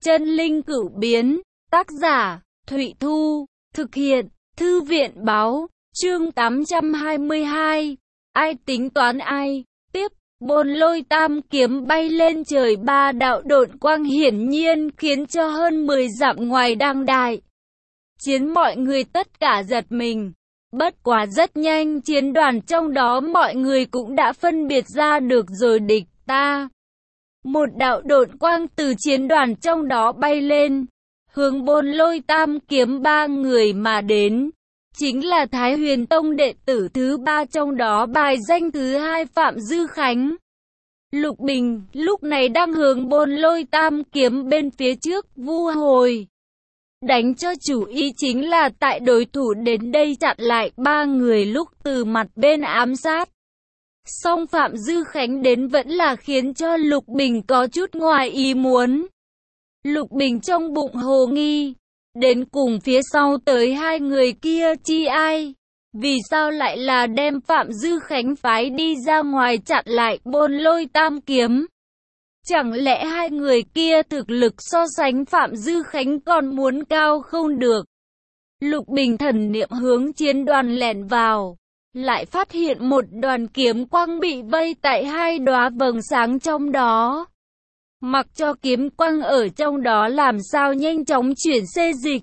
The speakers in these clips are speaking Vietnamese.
Chân linh cửu biến, tác giả, Thụy Thu, thực hiện, Thư viện báo, chương 822, ai tính toán ai, tiếp, Bồn Lôi tam kiếm bay lên trời, ba đạo độn quang hiển nhiên khiến cho hơn 10 dặm ngoài Đăng Đại Chiến mọi người tất cả giật mình. Bất quá rất nhanh chiến đoàn trong đó mọi người cũng đã phân biệt ra được rồi, địch ta. Một đạo độn quang từ chiến đoàn trong đó bay lên, hướng Bồn Lôi tam kiếm ba người mà đến. Chính là Thái Huyền Tông đệ tử thứ ba, trong đó bài danh thứ hai Phạm Dư Khánh. Lục Bình lúc này đang hướng Bồn Lôi tam kiếm bên phía trước vu hồi. Đánh cho chủ ý chính là tại đối thủ đến đây chặn lại ba người lúc từ mặt bên ám sát. Song Phạm Dư Khánh đến vẫn là khiến cho Lục Bình có chút ngoài ý muốn. Lục Bình trong bụng hồ nghi, đến cùng phía sau tới hai người kia chi ai? Vì sao lại là đem Phạm Dư Khánh phái đi ra ngoài chặn lại Bồn Lôi tam kiếm? Chẳng lẽ hai người kia thực lực so sánh Phạm Dư Khánh còn muốn cao không được? Lục Bình thần niệm hướng chiến đoàn lẻn vào, lại phát hiện một đoàn kiếm quang bị vây tại hai đóa vầng sáng trong đó. Mặc cho kiếm quang ở trong đó làm sao nhanh chóng chuyển xê dịch,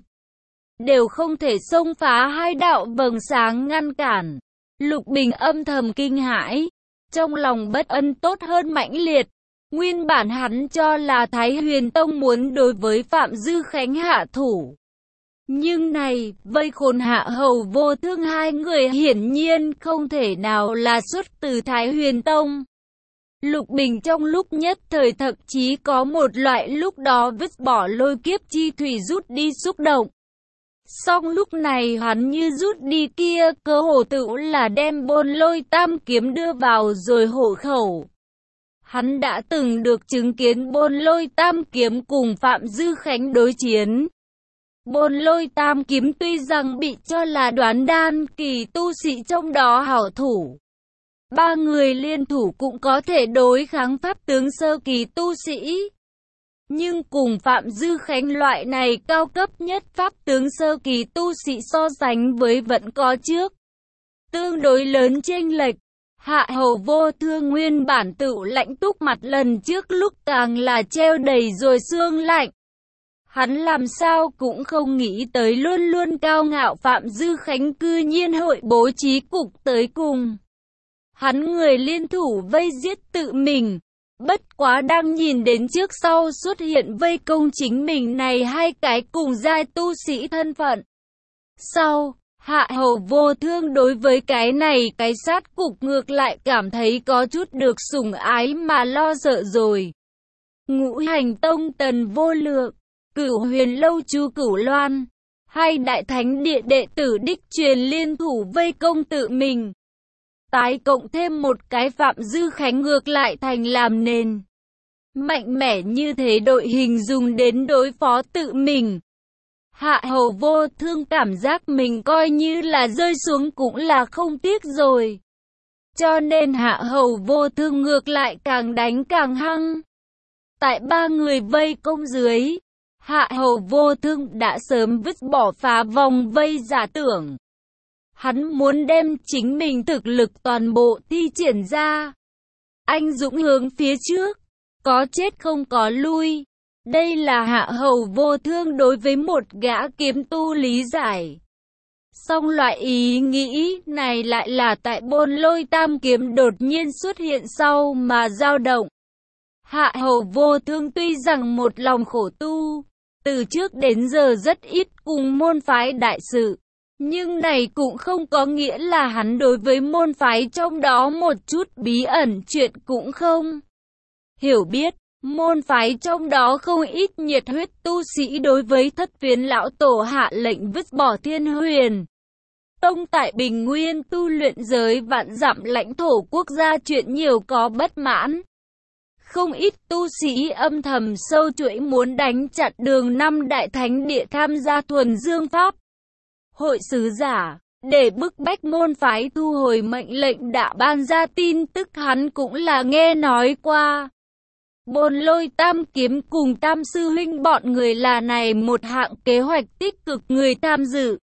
đều không thể xông phá hai đạo vầng sáng ngăn cản. Lục Bình âm thầm kinh hãi, trong lòng bất an tốt hơn mãnh liệt. Nguyên bản hắn cho là Thái Huyền Tông muốn đối với Phạm Dư Khánh hạ thủ. Nhưng này, vây khốn Hạ Hầu Vô Thương hai người hiển nhiên không thể nào là xuất từ Thái Huyền Tông. Lục Bình trong lúc nhất thời thậm chí có một loại lúc đó vứt bỏ lôi kiếp chi thủy rút đi xúc động. Song lúc này hắn như rút đi kia cơ hồ tự là đem Bồn Lôi tam kiếm đưa vào rồi hộ khẩu. Hắn đã từng được chứng kiến Bồn Lôi tam kiếm cùng Phạm Dư Khánh đối chiến. Bồn Lôi tam kiếm tuy rằng bị cho là đoán đan kỳ tu sĩ trong đó hảo thủ, ba người liên thủ cũng có thể đối kháng pháp tướng sơ kỳ tu sĩ. Nhưng cùng Phạm Dư Khánh loại này cao cấp nhất pháp tướng sơ kỳ tu sĩ so sánh với vẫn có trước tương đối lớn chênh lệch. Hạ Hầu Vô Thương nguyên bản tự lạnh túc mặt lần trước lúc càng là treo đầy rồi xương lạnh. Hắn làm sao cũng không nghĩ tới luôn luôn cao ngạo Phạm Dư Khánh cư nhiên hội bố trí cục tới cùng hắn người liên thủ vây giết tự mình. Bất quá đang nhìn đến trước sau xuất hiện vây công chính mình này hai cái cùng giai tu sĩ thân phận. Sau, Hạ Hầu Vô Thương đối với cái này cái sát cục ngược lại cảm thấy có chút được sủng ái mà lo sợ rồi. Ngũ Hành Tông Tần Vô Lượng, Cửu Huyền Lâu Chu Cửu Loan, hai đại thánh địa đệ tử đích truyền liên thủ vây công tự mình. Tái cộng thêm một cái Phạm Dư Khánh ngược lại thành làm nền mạnh mẽ như thế đội hình dùng đến đối phó tự mình. Hạ Hầu Vô Thương cảm giác mình coi như là rơi xuống cũng là không tiếc rồi. Cho nên Hạ Hầu Vô Thương ngược lại càng đánh càng hăng. Tại ba người vây công dưới, Hạ Hầu Vô Thương đã sớm vứt bỏ phá vòng vây giả tưởng. Hắn muốn đem chính mình thực lực toàn bộ thi triển ra. Anh dũng hướng phía trước, có chết không có lui. Đây là Hạ Hầu Vô Thương đối với một gã kiếm tu lý giải. Song loại ý nghĩ này lại là tại Bồn Lôi tam kiếm đột nhiên xuất hiện sau mà dao động. Hạ Hầu Vô Thương tuy rằng một lòng khổ tu, từ trước đến giờ rất ít cùng môn phái đại sự. Nhưng này cũng không có nghĩa là hắn đối với môn phái trong đó một chút bí ẩn chuyện cũng không hiểu biết. Môn phái trong đó không ít nhiệt huyết tu sĩ đối với Thất Phiến lão tổ hạ lệnh vứt bỏ Thiên Huyền Tông tại Bình Nguyên tu luyện giới vạn dặm lãnh thổ quốc gia chuyện nhiều có bất mãn. Không ít tu sĩ âm thầm sâu chuỗi muốn đánh chặn đường năm đại thánh địa tham gia thuần dương pháp hội sứ giả, để bức bách môn phái thu hồi mệnh lệnh đã ban ra tin tức hắn cũng là nghe nói qua. Bồn Lôi Tam Kiếm cùng Tam Sư Huynh bọn người là này một hạng kế hoạch tích cực người tham dự.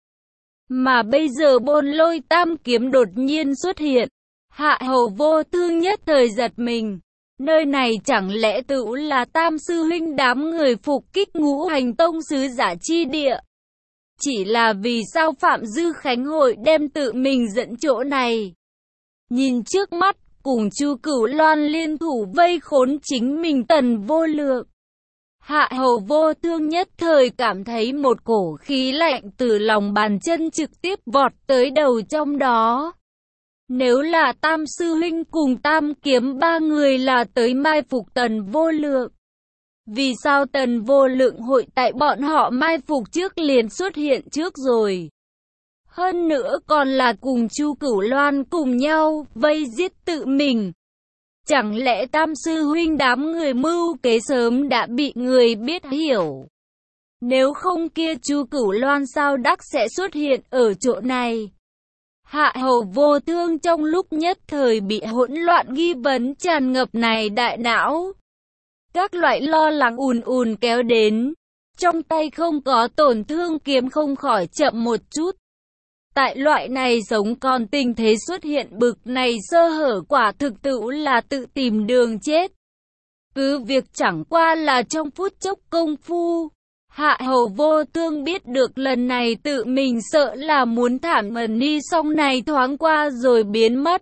Mà bây giờ Bồn Lôi Tam Kiếm đột nhiên xuất hiện. Hạ Hầu Vô Thương nhất thời giật mình. Nơi này chẳng lẽ tựu là Tam Sư Huynh đám người phục kích Ngũ Hành Tông sứ giả chi địa? Chỉ là vì sao Phạm Dư Khánh hội đem tự mình dẫn chỗ này? Nhìn trước mắt, cùng Chu Cửu Loan liên thủ vây khốn chính mình Tần Vô Lượng. Hạ Hầu Vô Thương nhất thời cảm thấy một cổ khí lạnh từ lòng bàn chân trực tiếp vọt tới đầu trong đó. Nếu là Tam Sư Huynh cùng Tam Kiếm ba người là tới mai phục Tần Vô Lượng, vì sao Tần Vô Lượng hội tại bọn họ mai phục trước liền xuất hiện trước rồi? Hơn nữa còn là cùng Chu Cửu Loan cùng nhau vây giết tự mình. Chẳng lẽ Tam Sư Huynh đám người mưu kế sớm đã bị người biết hiểu? Nếu không kia Chu Cửu Loan sao đắc sẽ xuất hiện ở chỗ này? Hạ Hầu Vô Thương trong lúc nhất thời bị hỗn loạn nghi vấn tràn ngập này đại não. Các loại lo lắng ùn ùn kéo đến. Trong tay không có tổn thương kiếm không khỏi chậm một chút. Tại loại này sống còn tình thế xuất hiện bực này sơ hở quả thực tựu là tự tìm đường chết. Cứ việc chẳng qua là trong phút chốc công phu. Hạ Hầu Vô Thương biết được lần này tự mình sợ là muốn thảm ẩn đi xong này thoáng qua rồi biến mất.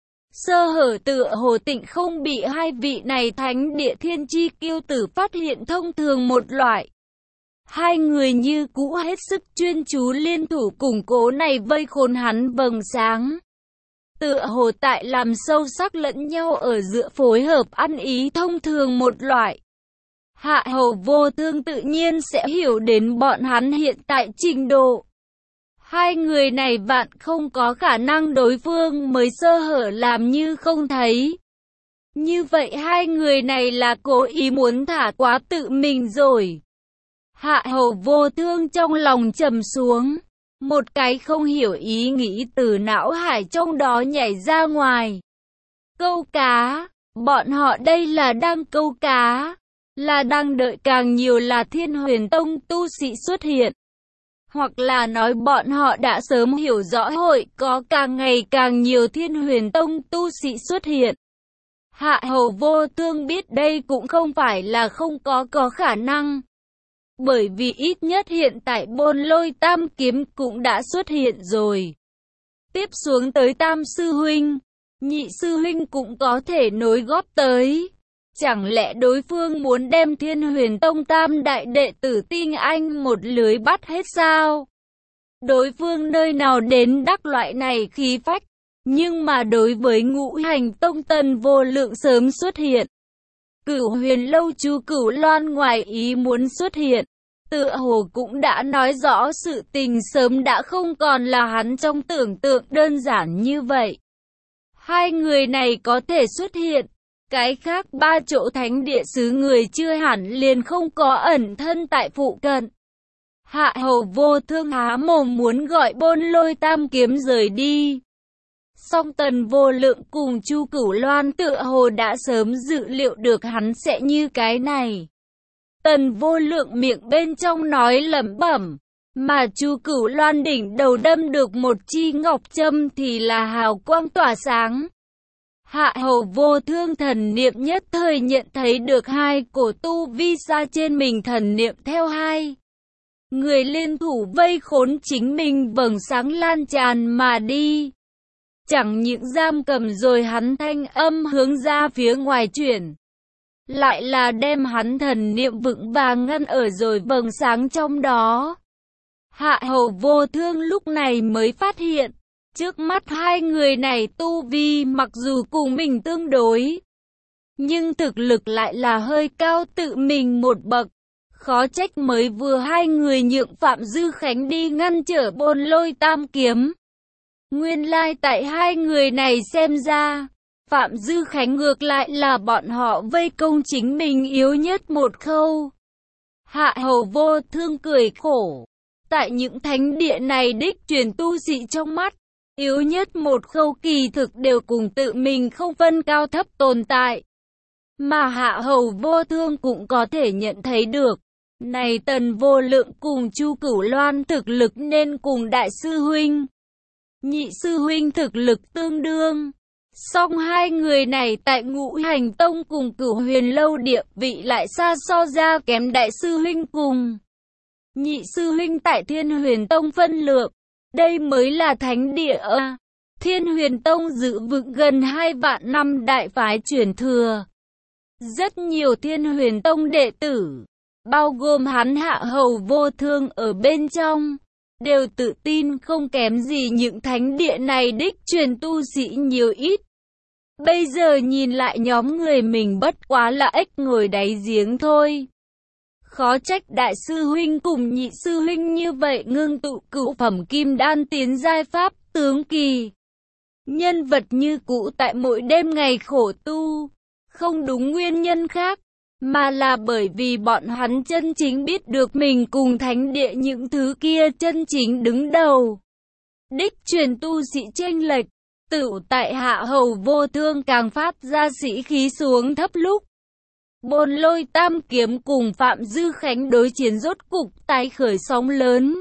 Sơ hở tựa hồ tịnh không bị hai vị này thánh địa thiên chi kiêu tử phát hiện thông thường một loại. Hai người như cũ hết sức chuyên chú liên thủ củng cố này vây khốn hắn vầng sáng. Tựa hồ tại làm sâu sắc lẫn nhau ở giữa phối hợp ăn ý thông thường một loại. Hạ Hầu Vô Thương tự nhiên sẽ hiểu đến bọn hắn hiện tại trình độ. Hai người này vạn không có khả năng đối phương mới sơ hở làm như không thấy. Như vậy hai người này là cố ý muốn thả quá tự mình rồi. Hạ Hầu Vô Thương trong lòng trầm xuống. Một cái không hiểu ý nghĩ từ não hải trong đó nhảy ra ngoài. Câu cá, bọn họ đây là đang câu cá. Là đang đợi càng nhiều là Thiên Huyền Tông tu sĩ xuất hiện. Hoặc là nói bọn họ đã sớm hiểu rõ hội có càng ngày càng nhiều Thiên Huyền Tông tu sĩ xuất hiện. Hạ Hầu Vô Thương biết đây cũng không phải là không có khả năng. Bởi vì ít nhất hiện tại Bồn Lôi Tam Kiếm cũng đã xuất hiện rồi. Tiếp xuống tới Tam Sư Huynh, Nhị Sư Huynh cũng có thể nối góp tới. Chẳng lẽ đối phương muốn đem Thiên Huyền Tông tam đại đệ tử tinh anh một lưới bắt hết sao? Đối phương nơi nào đến đắc loại này khí phách, nhưng mà đối với Ngũ Hành Tông Tần Vô Lượng sớm xuất hiện. Cửu Huyền Lâu Chu Cửu Loan ngoài ý muốn xuất hiện, tựa hồ cũng đã nói rõ sự tình sớm đã không còn là hắn trong tưởng tượng đơn giản như vậy. Hai người này có thể xuất hiện. Cái khác ba chỗ thánh địa xứ người chưa hẳn liền không có ẩn thân tại phụ cận. Hạ Hầu Vô Thương há mồm muốn gọi Bồn Lôi Tam Kiếm rời đi. Song Tần Vô Lượng cùng Chu Cửu Loan tựa hồ đã sớm dự liệu được hắn sẽ như cái này. Tần Vô Lượng miệng bên trong nói lẩm bẩm, mà Chu Cửu Loan đỉnh đầu đâm được một chi ngọc châm thì là hào quang tỏa sáng. Hạ Hầu Vô Thương thần niệm nhất thời nhận thấy được hai cổ tu vi xa trên mình thần niệm theo hai người liên thủ vây khốn chính mình vầng sáng lan tràn mà đi. Chẳng những giam cầm rồi hắn thanh âm hướng ra phía ngoài chuyển. Lại là đem hắn thần niệm vững vàng ngăn ở rồi vầng sáng trong đó. Hạ Hầu Vô Thương lúc này mới phát hiện. Trước mắt hai người này tu vi mặc dù cùng mình tương đối, nhưng thực lực lại là hơi cao tự mình một bậc. Khó trách mới vừa hai người nhượng Phạm Dư Khánh đi ngăn trở Bồn Lôi Tam Kiếm. Nguyên lai tại hai người này xem ra, Phạm Dư Khánh ngược lại là bọn họ vây công chính mình yếu nhất một khâu. Hạ Hầu Vô Thương cười khổ. Tại những thánh địa này đích truyền tu sĩ trong mắt, yếu nhất một khâu kỳ thực đều cùng tự mình không phân cao thấp tồn tại. mà Hạ Hầu Vô Thương cũng có thể nhận thấy được. Này Tần Vô Lượng cùng Chu Cửu Loan thực lực nên cùng đại sư huynh, nhị sư huynh thực lực tương đương. Song hai người này tại Ngũ Hành Tông cùng Cửu Huyền Lâu địa vị lại xa so ra kém đại sư huynh cùng nhị sư huynh tại Thiên Huyền Tông phân lượng. Đây mới là thánh địa a. Thiên Huyền Tông giữ vững gần 2 vạn năm đại phái truyền thừa. Rất nhiều Thiên Huyền Tông đệ tử, bao gồm hắn Hạ Hầu Vô Thương ở bên trong, đều tự tin không kém gì những thánh địa này đích truyền tu sĩ nhiều ít. Bây giờ nhìn lại nhóm người mình bất quá là ếch ngồi đáy giếng thôi. Khó trách đại sư huynh cùng nhị sư huynh như vậy ngưng tụ cửu phẩm kim đan tiến giai pháp tướng kỳ. Nhân vật như cũ tại mỗi đêm ngày khổ tu, không đúng nguyên nhân khác, mà là bởi vì bọn hắn chân chính biết được mình cùng thánh địa những thứ kia chân chính đứng đầu. Đích truyền tu sĩ chênh lệch, tựu tại Hạ Hầu Vô Thương càng phát ra sĩ khí xuống thấp lúc. Bồn Lôi Tam Kiếm cùng Phạm Dư Khánh đối chiến rốt cục tái khởi sóng lớn.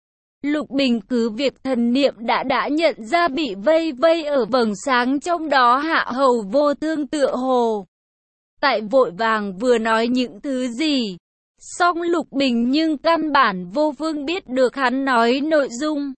Lục Bình cứ việc thần niệm đã nhận ra bị vây ở vầng sáng trong đó Hạ Hầu Vô Thương tựa hồ tại vội vàng vừa nói những thứ gì. Song Lục Bình nhưng căn bản vô phương biết được hắn nói nội dung.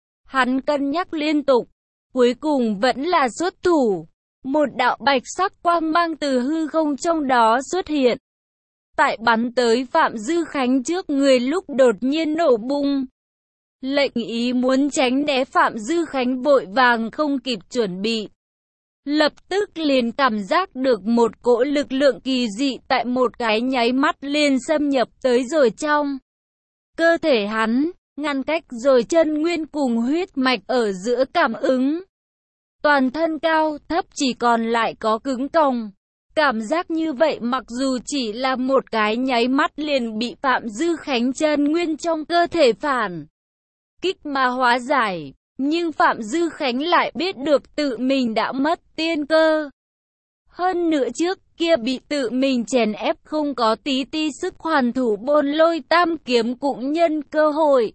Hắn cân nhắc liên tục, cuối cùng vẫn là xuất thủ. Một đạo bạch sắc quang mang từ hư không trong đó xuất hiện. Tại bắn tới Phạm Dư Khánh trước người lúc đột nhiên nổ bung. Lệnh ý muốn tránh né Phạm Dư Khánh vội vàng không kịp chuẩn bị. Lập tức liền cảm giác được một cỗ lực lượng kỳ dị tại một cái nháy mắt liền xâm nhập tới rồi trong cơ thể hắn, ngăn cách rồi chân nguyên cùng huyết mạch ở giữa cảm ứng. Toàn thân cao thấp chỉ còn lại có cứng còng. Cảm giác như vậy mặc dù chỉ là một cái nháy mắt liền bị Phạm Dư Khánh chân nguyên trong cơ thể phản kích mà hóa giải. Nhưng Phạm Dư Khánh lại biết được tự mình đã mất tiên cơ. Hơn nữa trước kia bị tự mình chèn ép không có tí ti sức hoàn thủ Bồn Lôi Tam Kiếm cũng nhân cơ hội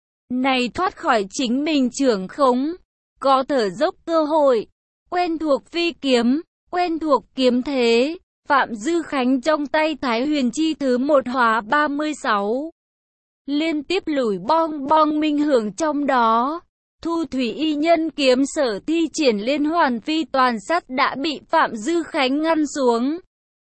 này thoát khỏi chính mình trưởng khống. Có thở dốc cơ hội, quen thuộc phi kiếm, quen thuộc kiếm thế. Phạm Dư Khánh trong tay Thái Huyền Chi thứ 1 hóa 36. Liên tiếp lùi bong bong minh hưởng trong đó. Thu Thủy Y Nhân kiếm sở thi triển liên hoàn phi toàn sát đã bị Phạm Dư Khánh ngăn xuống.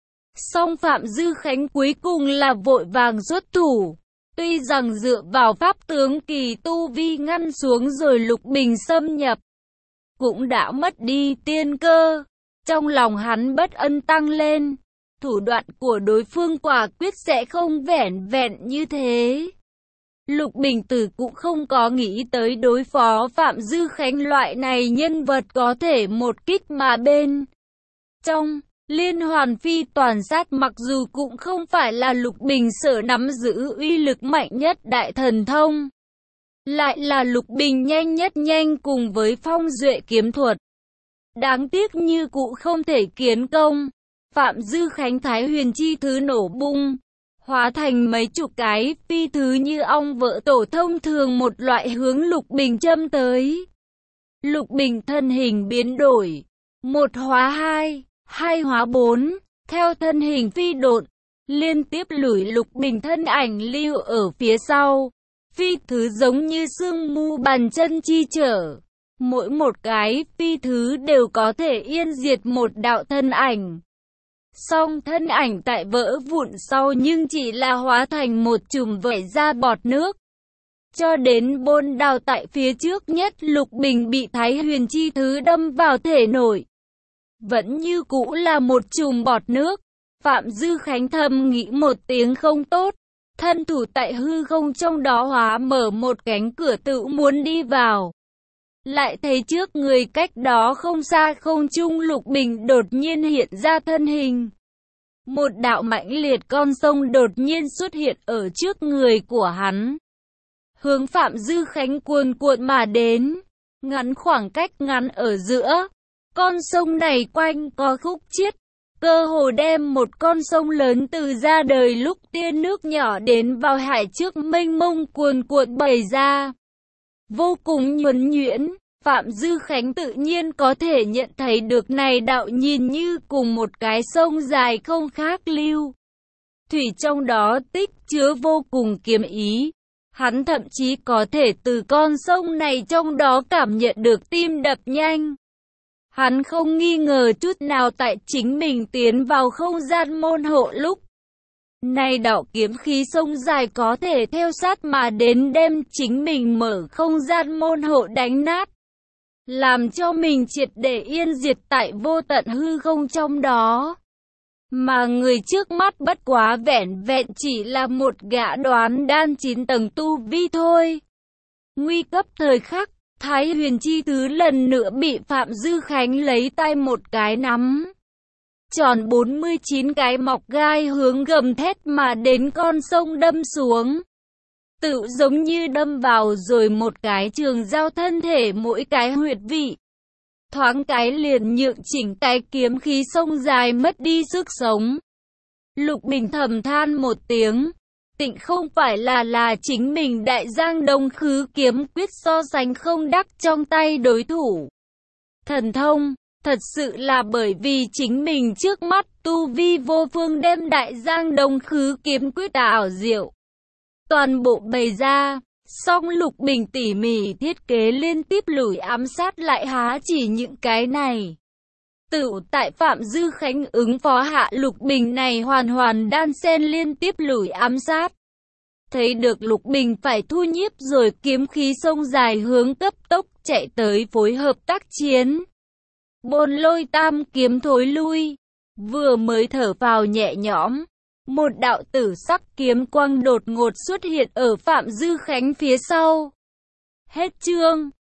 Song Phạm Dư Khánh cuối cùng là vội vàng xuất thủ. Tuy rằng dựa vào pháp tướng kỳ tu vi ngăn xuống rồi Lục Bình xâm nhập, cũng đã mất đi tiên cơ. Trong lòng hắn bất ân tăng lên. Thủ đoạn của đối phương quả quyết sẽ không vẻn vẹn như thế. Lục Bình Tử cũng không có nghĩ tới đối phó Phạm Dư Khánh loại này nhân vật có thể một kích mà bên trong. Liên hoàn phi toàn sát mặc dù cũng không phải là Lục Bình sở nắm giữ uy lực mạnh nhất đại thần thông, lại là Lục Bình nhanh nhất nhanh cùng với phong duệ kiếm thuật. Đáng tiếc như cụ không thể kiến công. Phạm Dư Khánh Thái Huyền Chi thứ nổ bung, hóa thành mấy chục cái phi thứ như ong vỡ tổ thông thường một loại hướng Lục Bình châm tới. Lục Bình thân hình biến đổi, 1 hóa 2, 2 hóa 4, theo thân hình phi độn, liên tiếp lùi Lục Bình thân ảnh lưu ở phía sau. Phi thứ giống như sương mu bàn chân chi trở, mỗi một cái phi thứ đều có thể yên diệt một đạo thân ảnh. Song thân ảnh tại vỡ vụn sau nhưng chỉ là hóa thành một chùm vẩy ra bọt nước. Cho đến bôn đào tại phía trước nhất Lục Bình bị Thái Huyền Chi thứ đâm vào thể nội, vẫn như cũ là một chùm bọt nước. Phạm Dư Khánh thầm nghĩ một tiếng không tốt, thân thủ tại hư không trong đó hóa mở một cánh cửa tự muốn đi vào. Lại thấy trước người cách đó không xa không trung Lục Bình đột nhiên hiện ra thân hình. Một đạo mãnh liệt con sông đột nhiên xuất hiện ở trước người của hắn, hướng Phạm Dư Khánh cuồn cuộn mà đến. Ngắn khoảng cách ngắn ở giữa, con sông này quanh co khúc chiết, cơ hồ đem một con sông lớn từ ra đời lúc tia nước nhỏ đến vào hải trước mênh mông cuồn cuộn bày ra. Vô cùng nhuần nhuyễn, Phạm Dư Khánh tự nhiên có thể nhận thấy được này đạo nhìn như cùng một cái sông dài không khác lưu. Thủy trong đó tích chứa vô cùng kiếm ý. Hắn thậm chí có thể từ con sông này trong đó cảm nhận được tim đập nhanh. Hắn không nghi ngờ chút nào tại chính mình tiến vào không gian môn hộ lúc này đạo kiếm khí sông dài có thể theo sát mà đến đem chính mình mở không gian môn hộ đánh nát, làm cho mình triệt để yên diệt tại vô tận hư không trong đó. Mà người trước mắt bất quá vẻn vẹn chỉ là một gã đoán đan 9 tầng tu vi thôi. Nguy cấp thời khắc, Thái Huyền chi thứ lần nữa bị Phạm Dư Khánh lấy tay một cái nắm. Tròn 49 cái mọc gai hướng gầm thét mà đến con sông đâm xuống. Tự giống như đâm vào rồi một cái trường giao thân thể mỗi cái huyệt vị. Thoáng cái liền nhượng chỉnh cái kiếm khí sông dài mất đi sức sống. Lục Bình thầm than một tiếng. Tịnh không phải là chính mình đại giang đông khứ kiếm quyết so sánh không đắc trong tay đối thủ. Thần thông, thật sự là bởi vì chính mình trước mắt tu vi vô phương đem đại giang đông khứ kiếm quyết ảo diệu toàn bộ bày ra. Song Lục Bình tỉ mỉ thiết kế liên tiếp lùi ám sát lại há chỉ những cái này. Tự tại Phạm Dư Khánh ứng phó hạ Lục Bình này hoàn đan xen liên tiếp lùi ám sát. Thấy được Lục Bình phải thu nhiếp rồi kiếm khí sông dài hướng cấp tốc chạy tới phối hợp tác chiến. Bồn Lôi tam kiếm thối lui, vừa mới thở vào nhẹ nhõm. Một đạo tử sắc kiếm quang đột ngột xuất hiện ở Phạm Dư Khánh phía sau. Hết chương.